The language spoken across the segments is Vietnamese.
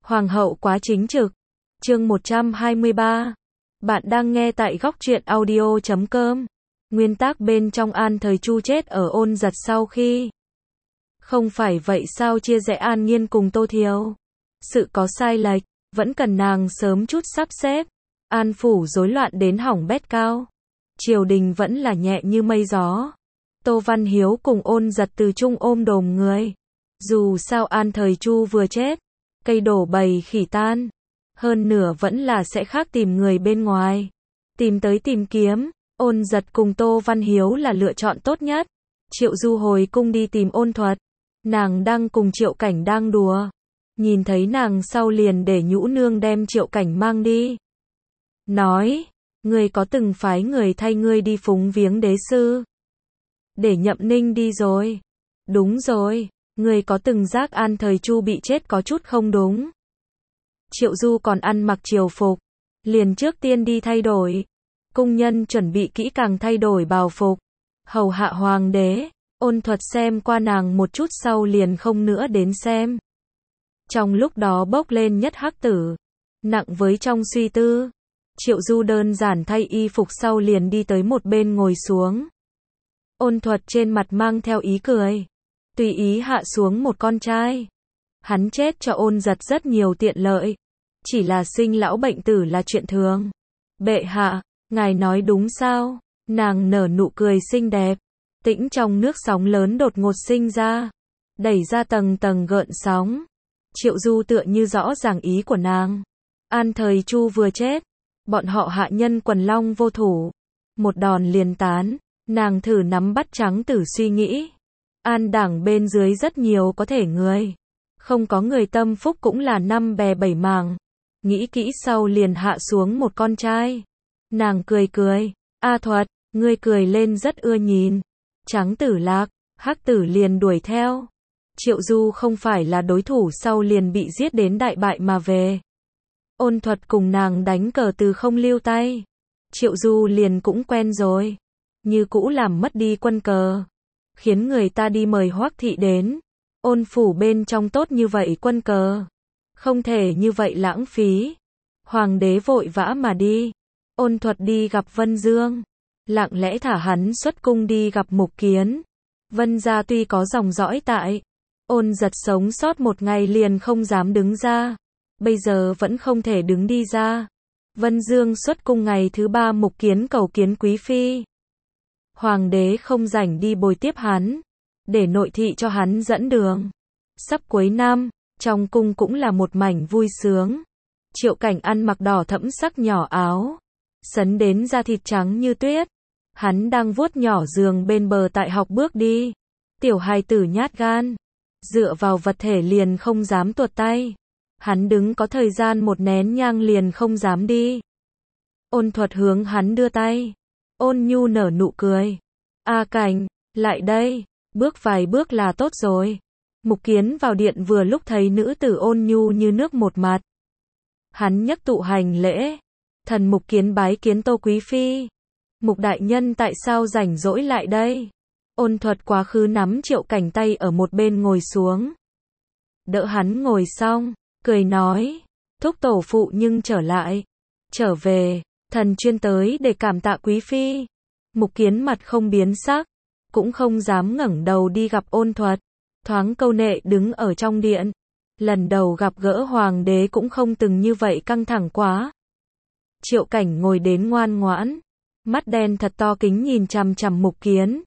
Hoàng hậu quá chính trực. Chương 123. Bạn đang nghe tại góc truyện audio.com. Nguyên tác bên trong An Thời Chu chết ở Ôn Giật sau khi. Không phải vậy sao chia rẽ An Nghiên cùng Tô Thiều? Sự có sai lệch, vẫn cần nàng sớm chút sắp xếp. An phủ rối loạn đến hỏng bét cao. Triều đình vẫn là nhẹ như mây gió. Tô Văn Hiếu cùng Ôn Giật từ chung ôm đồm người. Dù sao An Thời Chu vừa chết, cây đổ bầy khỉ tan. Hơn nửa vẫn là sẽ khác tìm người bên ngoài. Tìm tới tìm kiếm, Ôn Giật cùng Tô Văn Hiếu là lựa chọn tốt nhất. Triệu Du hồi cung đi tìm Ôn Thuật. Nàng đang cùng Triệu Cảnh đang đùa. Nhìn thấy nàng sau liền để Nhũ Nương đem Triệu Cảnh mang đi. Nói, ngươi có từng phái người thay ngươi đi phúng viếng đế sư? Để Nhậm Ninh đi rồi. Đúng rồi, ngươi có từng giác An Thời Chu bị chết có chút không đúng? Triệu Du còn ăn mặc triều phục, liền trước tiên đi thay đổi. Cung nhân chuẩn bị kỹ càng thay đổi bào phục, hầu hạ hoàng đế. Ôn Thuật xem qua nàng một chút sau liền không nữa đến xem. Trong lúc đó bốc lên nhất hắc tử, nặng với trong suy tư. Triệu Du đơn giản thay y phục sau liền đi tới một bên ngồi xuống. Ôn Thuật trên mặt mang theo ý cười, tùy ý hạ xuống một con trai. Hắn chết cho Ôn Giật rất nhiều tiện lợi, chỉ là sinh lão bệnh tử là chuyện thường. Bệ hạ, ngài nói đúng sao? Nàng nở nụ cười xinh đẹp. Tĩnh trong nước sóng lớn đột ngột sinh ra, đẩy ra tầng tầng gợn sóng. Triệu Du tựa như rõ ràng ý của nàng. An Thời Chu vừa chết, bọn họ hạ nhân quần long vô thủ, một đòn liền tán. Nàng thử nắm bắt trắng tử suy nghĩ. An đảng bên dưới rất nhiều có thể người, không có người tâm phúc cũng là năm bè bảy mảng. Nghĩ kỹ sau liền hạ xuống một con trai. Nàng cười cười, A Thuật, ngươi cười lên rất ưa nhìn. Trắng tử lạc, hắc tử liền đuổi theo. Triệu Du không phải là đối thủ sau liền bị giết đến đại bại mà về. Ôn Thuật cùng nàng đánh cờ từ không lưu tay. Triệu Du liền cũng quen rồi. Như cũ làm mất đi quân cờ, khiến người ta đi mời Hoắc thị đến. Ôn phủ bên trong tốt như vậy quân cờ, không thể như vậy lãng phí. Hoàng đế vội vã mà đi. Ôn Thuật đi gặp Vân Dương, lặng lẽ thả hắn xuất cung đi gặp Mục Kiến. Vân gia tuy có dòng dõi tại, Ôn Giật sống sót một ngày liền không dám đứng ra, bây giờ vẫn không thể đứng đi ra. Vân Dương xuất cung ngày thứ 3 Mục Kiến cầu kiến quý phi. Hoàng đế không rảnh đi bồi tiếp hắn, để nội thị cho hắn dẫn đường. Sắp cuối năm, trong cung cũng là một mảnh vui sướng. Triệu Cảnh ăn mặc đỏ thẫm sắc nhỏ áo, sấn đến da thịt trắng như tuyết. Hắn đang vuốt nhỏ giường bên bờ tại học bước đi. Tiểu hài tử nhát gan, dựa vào vật thể liền không dám tuột tay. Hắn đứng có thời gian một nén nhang liền không dám đi. Ôn Thuật hướng hắn đưa tay. Ôn nhu nở nụ cười. A Cảnh, lại đây, bước vài bước là tốt rồi. Mục Kiến vào điện vừa lúc thấy nữ tử ôn nhu như nước một mặt. Hắn nhấc tụ hành lễ. Thần Mục Kiến bái kiến Tô quý phi. Mục đại nhân tại sao rảnh rỗi lại đây? Ôn Thuật quá khứ nắm Triệu Cảnh tay ở một bên ngồi xuống. Đỡ hắn ngồi xong, cười nói, thúc tổ phụ nhưng trở lại. Trở về, thần chuyên tới để cảm tạ quý phi. Mục Kiến mặt không biến sắc, cũng không dám ngẩng đầu đi gặp Ôn Thuật, thoáng câu nệ đứng ở trong điện. Lần đầu gặp gỡ hoàng đế cũng không từng như vậy căng thẳng quá. Triệu Cảnh ngồi đến ngoan ngoãn, mắt đen thật to kính nhìn chằm chằm Mục Kiến,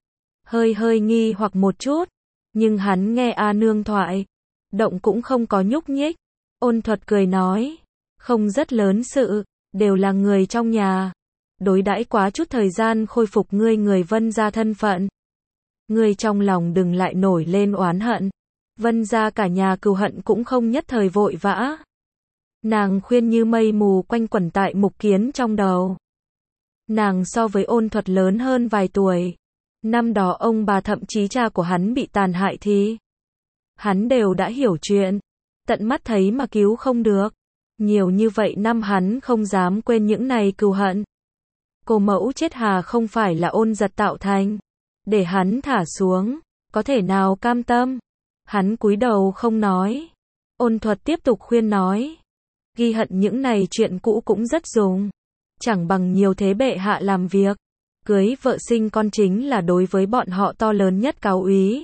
hơi nghi hoặc một chút, nhưng hắn nghe A nương thoại, động cũng không có nhúc nhích. Ôn Thuật cười nói, không rất lớn sự, đều là người trong nhà. Đối đãi quá chút thời gian khôi phục ngươi người Vân gia thân phận. Ngươi trong lòng đừng lại nổi lên oán hận. Vân gia cả nhà cừu hận cũng không nhất thời vội vã. Nàng khuyên như mây mù quanh quẩn tại Mục Kiến trong đầu. Nàng so với Ôn Thuật lớn hơn vài tuổi. Năm đó ông bà thậm chí cha của hắn bị tàn hại thì hắn đều đã hiểu chuyện, tận mắt thấy mà cứu không được. Nhiều như vậy năm hắn không dám quên những này cừu hận. Cô mẫu chết hà không phải là Ôn Giật tạo thành, để hắn thả xuống, có thể nào cam tâm? Hắn cúi đầu không nói. Ôn Thuật tiếp tục khuyên nói. Ghi hận những này chuyện cũ cũng rất dùng. Chẳng bằng nhiều thế bệ hạ làm việc. Cưới vợ sinh con chính là đối với bọn họ to lớn nhất cáo úy.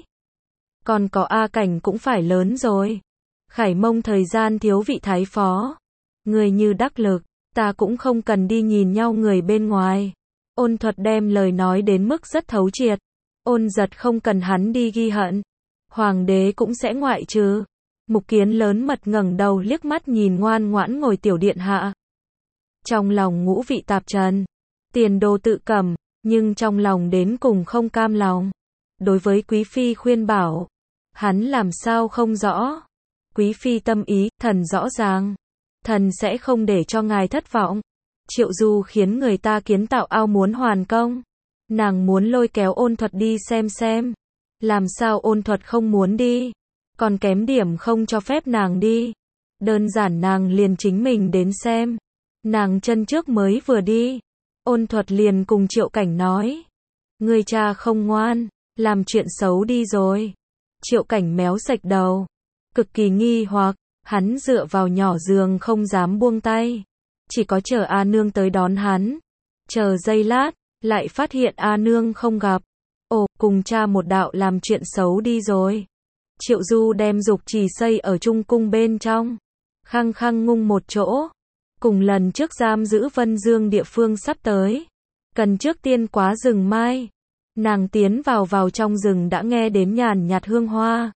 Còn có A Cảnh cũng phải lớn rồi. Khải Mông thời gian thiếu vị thái phó. Người như đắc lực, ta cũng không cần đi nhìn nhau người bên ngoài. Ôn Thuật đem lời nói đến mức rất thấu triệt. Ôn Giật không cần hắn đi ghi hận. Hoàng đế cũng sẽ ngoại trừ. Mục Kiến lớn mật ngẩng đầu liếc mắt nhìn ngoan ngoãn ngồi tiểu điện hạ. Trong lòng ngũ vị tạp trần. Tiền đồ tự cầm, nhưng trong lòng đến cùng không cam lòng. Đối với Quý Phi khuyên bảo, hắn làm sao không rõ. Quý Phi tâm ý, thần rõ ràng. Thần sẽ không để cho ngài thất vọng. Triệu Du khiến người ta kiến tạo ao muốn hoàn công. Nàng muốn lôi kéo Ôn Thuật đi xem. Làm sao Ôn Thuật không muốn đi. Còn kém điểm không cho phép nàng đi. Đơn giản nàng liền chính mình đến xem. Nàng chân trước mới vừa đi. Ôn Thuật liền cùng Triệu Cảnh nói. Người cha không ngoan, làm chuyện xấu đi rồi. Triệu Cảnh méo sạch đầu. Cực kỳ nghi hoặc, hắn dựa vào nhỏ giường không dám buông tay. Chỉ có chờ A Nương tới đón hắn. Chờ giây lát, lại phát hiện A Nương không gặp. Ồ, cùng cha một đạo làm chuyện xấu đi rồi. Triệu Du đem dục trì xây ở Trung Cung bên trong. Khăng khăng ngung một chỗ. Cùng lần trước giam giữ Vân Dương địa phương sắp tới. Cần trước tiên quá rừng mai. Nàng tiến vào trong rừng đã nghe đến nhàn nhạt hương hoa.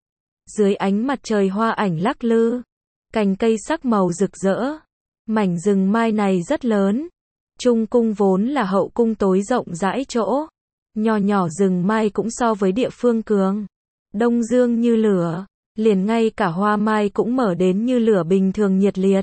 Dưới ánh mặt trời hoa ảnh lắc lư. Cành cây sắc màu rực rỡ. Mảnh rừng mai này rất lớn. Trung cung vốn là hậu cung tối rộng rãi chỗ. Nhỏ rừng mai cũng so với địa phương cường. Đông dương như lửa. Liền ngay cả hoa mai cũng mở đến như lửa bình thường nhiệt liệt.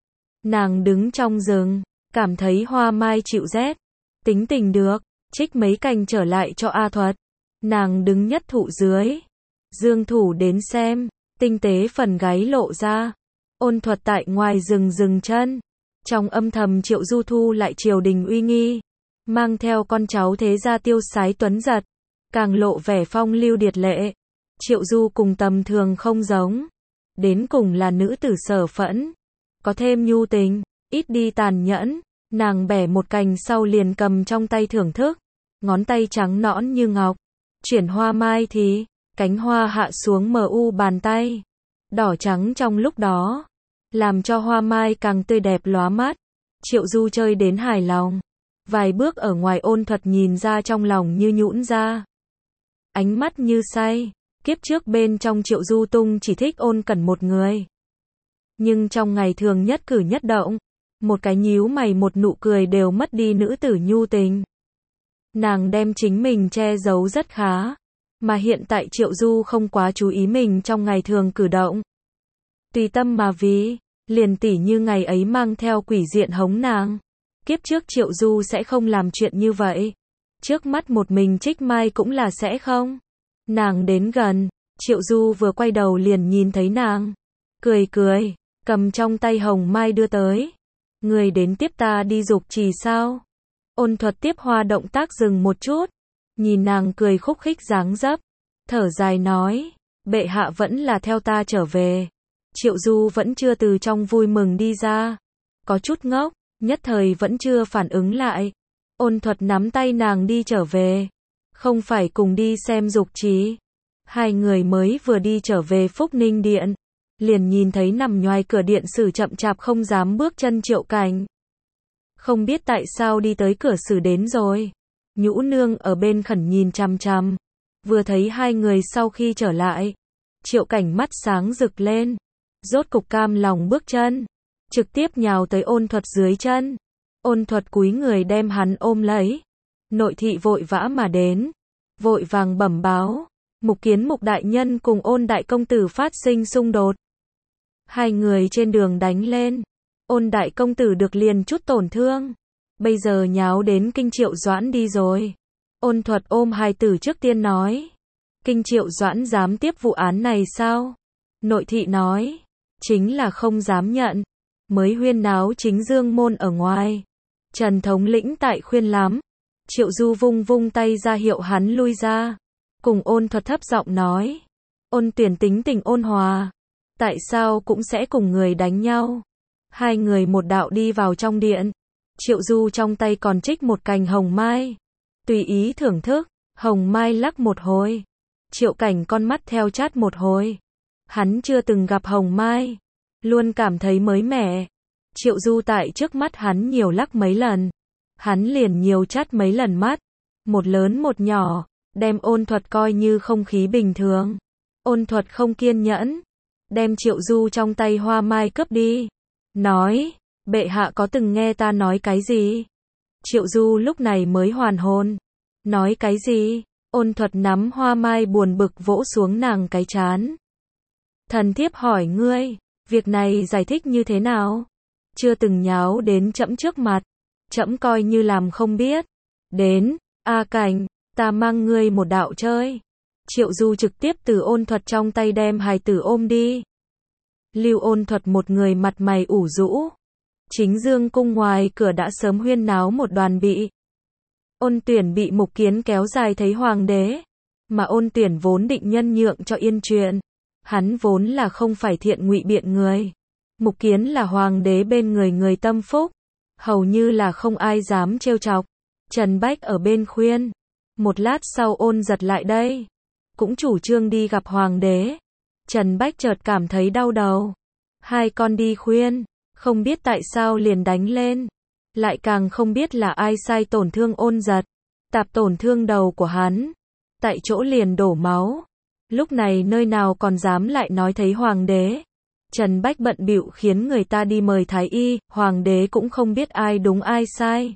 Nàng đứng trong rừng. Cảm thấy hoa mai chịu rét. Tính tình được. Trích mấy cành trở lại cho A Thuật. Nàng đứng nhất thụ dưới. Dương thủ đến xem. Tinh tế phần gáy lộ ra. Ôn Thuật tại ngoài rừng dừng chân. Trong âm thầm Triệu Du thu lại triều đình uy nghi. Mang theo con cháu thế gia tiêu sái tuấn giật. Càng lộ vẻ phong lưu điệt lệ. Triệu Du cùng tầm thường không giống. Đến cùng là nữ tử sở phẫn. Có thêm nhu tình, ít đi tàn nhẫn. Nàng bẻ một cành sau liền cầm trong tay thưởng thức. Ngón tay trắng nõn như ngọc. Chuyển hoa mai thì, cánh hoa hạ xuống mờ u bàn tay. Đỏ trắng trong lúc đó. Làm cho hoa mai càng tươi đẹp lóa mắt. Triệu Du chơi đến hài lòng. Vài bước ở ngoài Ôn Thuật nhìn ra trong lòng như nhũn ra. Ánh mắt như say. Kiếp trước bên trong Triệu Du tung chỉ thích Ôn Cẩn một người. Nhưng trong ngày thường nhất cử nhất động. Một cái nhíu mày một nụ cười đều mất đi nữ tử nhu tình. Nàng đem chính mình che giấu rất khá. Mà hiện tại Triệu Du không quá chú ý mình trong ngày thường cử động. Tùy tâm mà vì, liền tỉ như ngày ấy mang theo quỷ diện hống nàng. Kiếp trước Triệu Du sẽ không làm chuyện như vậy. Trước mắt một mình Trích Mai cũng là sẽ không. Nàng đến gần, Triệu Du vừa quay đầu liền nhìn thấy nàng. Cười, cầm trong tay hồng mai đưa tới. Người đến tiếp ta đi dục trì sao? Ôn Thuật tiếp hoa động tác dừng một chút. Nhìn nàng cười khúc khích dáng dấp. Thở dài nói, bệ hạ vẫn là theo ta trở về. Triệu Du vẫn chưa từ trong vui mừng đi ra. Có chút ngốc, nhất thời vẫn chưa phản ứng lại. Ôn Thuật nắm tay nàng đi trở về. Không phải cùng đi xem dục trì. Hai người mới vừa đi trở về Phúc Ninh Điện. Liền nhìn thấy nằm nhoài cửa điện sử chậm chạp không dám bước chân Triệu Cảnh. Không biết tại sao đi tới cửa sử đến rồi. Nhũ nương ở bên khẩn nhìn chằm chằm. Vừa thấy hai người sau khi trở lại. Triệu Cảnh mắt sáng rực lên. Rốt cục cam lòng bước chân. Trực tiếp nhào tới Ôn Thuật dưới chân. Ôn Thuật cúi người đem hắn ôm lấy. Nội thị vội vã mà đến. Vội vàng bẩm báo. Mục Kiến Mục đại nhân cùng Ôn đại công tử phát sinh xung đột. Hai người trên đường đánh lên. Ôn đại công tử được liền chút tổn thương. Bây giờ nháo đến Kinh Triệu Doãn đi rồi. Ôn Thuật ôm hài tử trước tiên nói. Kinh Triệu Doãn dám tiếp vụ án này sao? Nội thị nói. Chính là không dám nhận. Mới huyên náo chính dương môn ở ngoài. Trần thống lĩnh tại khuyên lắm. Triệu Du vung tay ra hiệu hắn lui ra. Cùng Ôn Thuật thấp giọng nói. Ôn Tuyển tính tình ôn hòa. Tại sao cũng sẽ cùng người đánh nhau? Hai người một đạo đi vào trong điện. Triệu Du trong tay còn trích một cành hồng mai. Tùy ý thưởng thức, hồng mai lắc một hồi. Triệu Cảnh con mắt theo chát một hồi. Hắn chưa từng gặp hồng mai. Luôn cảm thấy mới mẻ. Triệu Du tại trước mắt hắn nhiều lắc mấy lần. Hắn liền nhiều chát mấy lần mắt. Một lớn một nhỏ, đem Ôn Thuật coi như không khí bình thường. Ôn Thuật không kiên nhẫn. Đem Triệu Du trong tay hoa mai cướp đi. Nói, bệ hạ có từng nghe ta nói cái gì? Triệu Du lúc này mới hoàn hồn. Nói cái gì? Ôn Thuật nắm hoa mai buồn bực vỗ xuống nàng cái trán. Thần thiếp hỏi ngươi, việc này giải thích như thế nào? Chưa từng nháo đến trẫm trước mặt. Trẫm coi như làm không biết. Đến, A Cảnh, ta mang ngươi một đạo chơi. Triệu Du trực tiếp từ Ôn Thuật trong tay đem hài tử ôm đi. Lưu Ôn Thuật một người mặt mày ủ rũ. Chính dương cung ngoài cửa đã sớm huyên náo một đoàn bị. Ôn Tuyển bị Mục Kiến kéo dài thấy hoàng đế. Mà Ôn Tuyển vốn định nhân nhượng cho yên chuyện. Hắn vốn là không phải thiện ngụy biện người. Mục Kiến là hoàng đế bên người người tâm phúc. Hầu như là không ai dám trêu chọc. Trần Bách ở bên khuyên. Một lát sau Ôn Giật lại đây. Cũng chủ trương đi gặp hoàng đế. Trần Bách chợt cảm thấy đau đầu. Hai con đi khuyên. Không biết tại sao liền đánh lên. Lại càng không biết là ai sai tổn thương Ôn Giật. Tạp tổn thương đầu của hắn. Tại chỗ liền đổ máu. Lúc này nơi nào còn dám lại nói thấy hoàng đế. Trần Bách bận bịu khiến người ta đi mời thái y. Hoàng đế cũng không biết ai đúng ai sai.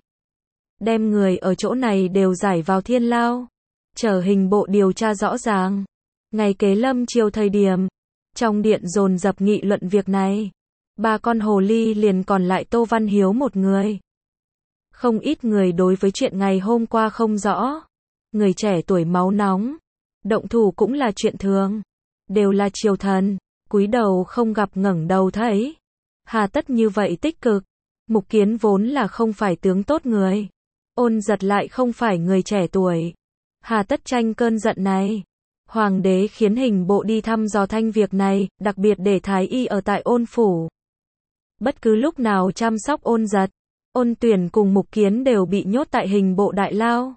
Đem người ở chỗ này đều giải vào thiên lao. Chờ hình bộ điều tra rõ ràng. Ngày kế lâm chiều thời điểm. Trong điện dồn dập nghị luận việc này. Ba con hồ ly liền còn lại Tô Văn Hiếu một người. Không ít người đối với chuyện ngày hôm qua không rõ. Người trẻ tuổi máu nóng. Động thủ cũng là chuyện thường. Đều là triều thần. Cúi đầu không gặp ngẩng đầu thấy. Hà tất như vậy tích cực. Mục Kiến vốn là không phải tướng tốt người. Ôn Giật lại không phải người trẻ tuổi. Hà tất tranh cơn giận này. Hoàng đế khiến hình bộ đi thăm dò thanh việc này, đặc biệt để thái y ở tại Ôn phủ. Bất cứ lúc nào chăm sóc Ôn Giật. Ôn Tuyển cùng Mục Kiến đều bị nhốt tại hình bộ đại lao.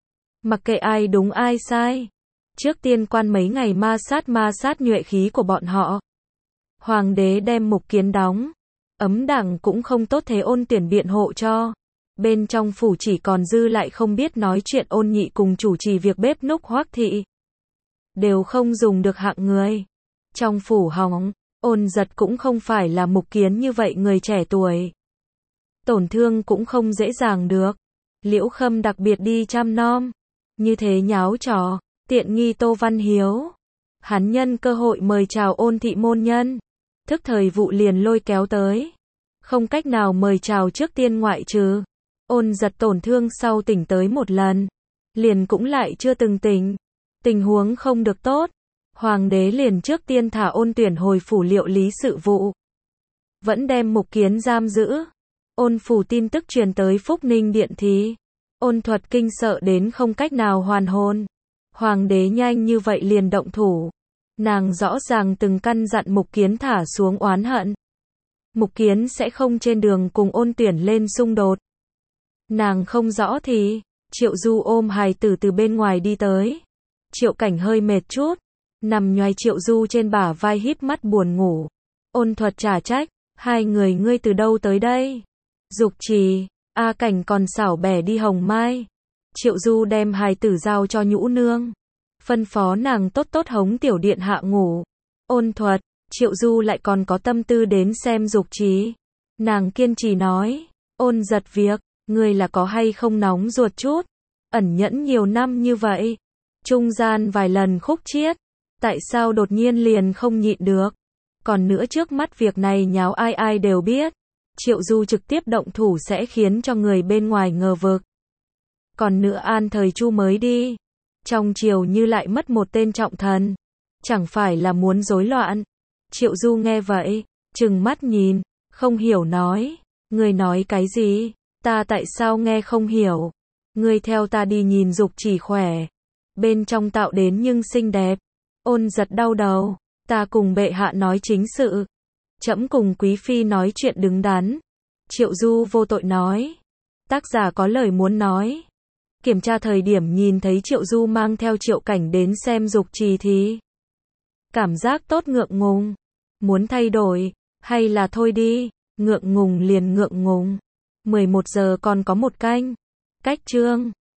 Mặc kệ ai đúng ai sai. Trước tiên quan mấy ngày ma sát nhuệ khí của bọn họ. Hoàng đế đem Mục Kiến đóng. Ấm đẳng cũng không tốt thế Ôn Tuyển biện hộ cho. Bên trong phủ chỉ còn dư lại không biết nói chuyện Ôn Nhị cùng chủ trì việc bếp núc Hoắc thị. Đều không dùng được hạng người. Trong phủ hỏng, Ôn Giật cũng không phải là Mục Kiến như vậy người trẻ tuổi. Tổn thương cũng không dễ dàng được. Liễu Khâm đặc biệt đi chăm nom. Như thế nháo trò, tiện nghi Tô Văn Hiếu. Hắn nhân cơ hội mời chào Ôn thị môn nhân. Thức thời vụ liền lôi kéo tới. Không cách nào mời chào trước tiên ngoại trừ. Ôn Giật tổn thương sau tỉnh tới một lần. Liền cũng lại chưa từng tỉnh. Tình huống không được tốt. Hoàng đế liền trước tiên thả Ôn Tuyển hồi phủ liệu lý sự vụ. Vẫn đem Mục Kiến giam giữ. Ôn phủ tin tức truyền tới Phúc Ninh điện thì. Ôn Thuật kinh sợ đến không cách nào hoàn hồn. Hoàng đế nhanh như vậy liền động thủ. Nàng rõ ràng từng căn dặn Mục Kiến thả xuống oán hận. Mục Kiến sẽ không trên đường cùng Ôn Tuyển lên xung đột. Nàng không rõ thì. Triệu Du ôm hài tử từ bên ngoài đi tới. Triệu Cảnh hơi mệt chút. Nằm nhoài Triệu Du trên bả vai híp mắt buồn ngủ. Ôn Thuật trả trách. Hai người ngươi từ đâu tới đây? Dục Trì. A Cảnh còn xảo bẻ đi Hồng Mai. Triệu Du đem hài tử giao cho Nhũ Nương. Phân phó nàng tốt tốt hống tiểu điện hạ ngủ. Ôn Thuật. Triệu Du lại còn có tâm tư đến xem Dục Trì. Nàng kiên trì nói. Ôn Giật việc. Ngươi là có hay không nóng ruột chút. Ẩn nhẫn nhiều năm như vậy. Trung gian vài lần khúc chiết. Tại sao đột nhiên liền không nhịn được. Còn nữa trước mắt việc này nháo ai ai đều biết. Triệu Du trực tiếp động thủ sẽ khiến cho người bên ngoài ngờ vực. Còn nữa An Thời Chu mới đi. Trong triều như lại mất một tên trọng thần. Chẳng phải là muốn rối loạn. Triệu Du nghe vậy. Trừng mắt nhìn. Không hiểu nói. Ngươi nói cái gì? Ta tại sao nghe không hiểu? Ngươi theo ta đi nhìn Dục Chỉ khỏe. Bên trong tạo đến nhưng xinh đẹp. Ôn Giật đau đầu. Ta cùng bệ hạ nói chính sự. Trẫm cùng quý phi nói chuyện đứng đắn. Triệu Du vô tội nói. Tác giả có lời muốn nói. Kiểm tra thời điểm nhìn thấy Triệu Du mang theo Triệu Cảnh đến xem Dục Trì thì cảm giác tốt ngượng ngùng. Muốn thay đổi, hay là thôi đi, ngượng ngùng liền ngượng ngùng. 11 giờ còn có một canh. Cách chương